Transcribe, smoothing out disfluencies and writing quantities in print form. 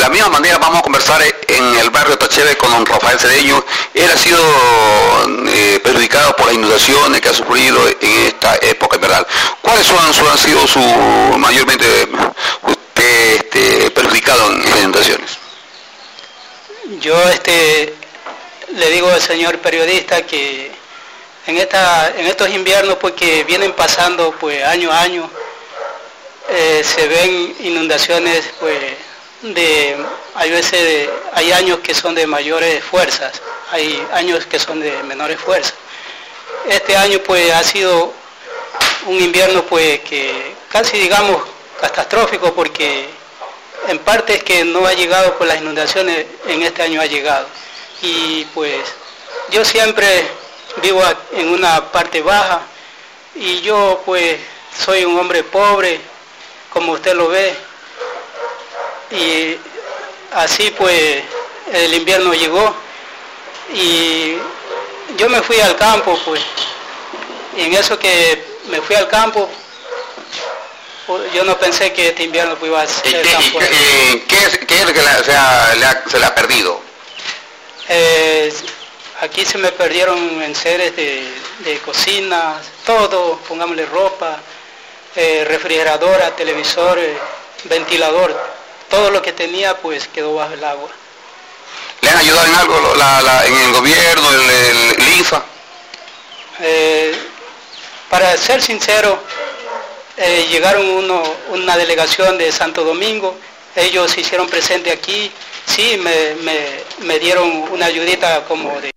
la misma manera vamos a conversar en el barrio Tacheve con don Rafael Cedeño. Él ha sido perjudicado por las inundaciones que ha sufrido en esta época invernal. ¿Cuáles han sido su mayormente usted perjudicado en estas inundaciones? Yo le digo al señor periodista que en estos inviernos pues que vienen pasando pues año a año, se ven inundaciones pues hay años que son de mayores fuerzas, hay años que son de menores fuerzas. Este año pues ha sido un invierno pues que casi digamos catastrófico, porque en parte es que no ha llegado por las inundaciones, en este año ha llegado. Y pues yo siempre vivo en una parte baja y yo pues soy un hombre pobre, como usted lo ve, y así pues el invierno llegó y yo me fui al campo pues, y en eso que me fui al campo, yo no pensé que este invierno pues iba a ser tan fuerte. ¿Qué es lo que se le ha perdido? Aquí se me perdieron enseres de cocina, todo, pongámosle ropa, refrigeradora, televisor, ventilador, todo lo que tenía pues quedó bajo el agua. ¿Le han ayudado en algo en el gobierno, el INFA? Para ser sincero, llegaron una delegación de Santo Domingo, ellos se hicieron presente aquí, sí, me dieron una ayudita como de